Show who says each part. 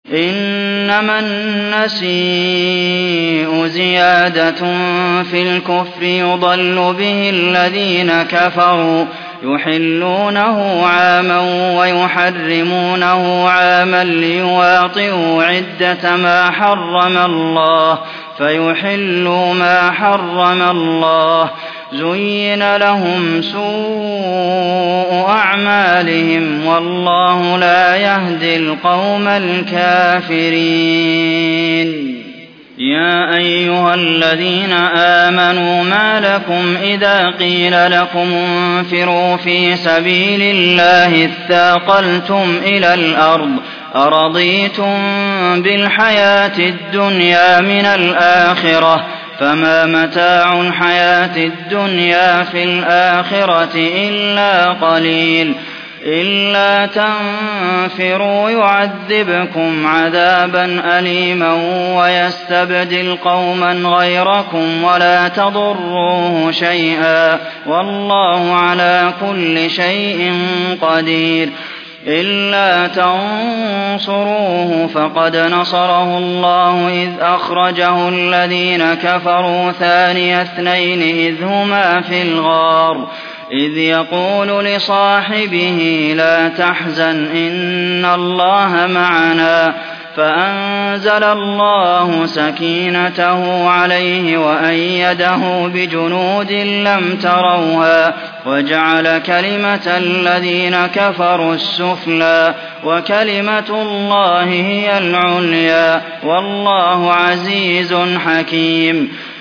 Speaker 1: إنما النسيء زيادة في الكفر يضل به الذين كفروا يحلونه عاما ويحرمونه عاما ليواطئوا عدة ما حرم الله فيحلوا ما حرم الله زين لهم سوء أعمالهم والله لا يهدي القوم الكافرين يا أيها الذين آمنوا ما لكم إذا قيل لكم انفروا في سبيل الله اثاقلتم إلى الأرض أرضيتم بالحياة الدنيا من الآخرة فما متاع الحياة الدنيا في الآخرة إلا قليل إلا تنفروا يعذبكم عذابا أليما ويستبدل قوما غيركم ولا تضروه شيئا والله على كل شيء قدير إلا تنصروه فقد نصره الله إذ أخرجه الذين كفروا ثاني اثنين إذ هما في الغار إذ يقول لصاحبه لا تحزن إن الله معنا فأنزل الله سكينته عليه وأيده بجنود لم تروها وجعل كلمة الذين كفروا السفلى وكلمة الله هي العليا والله عزيز حكيم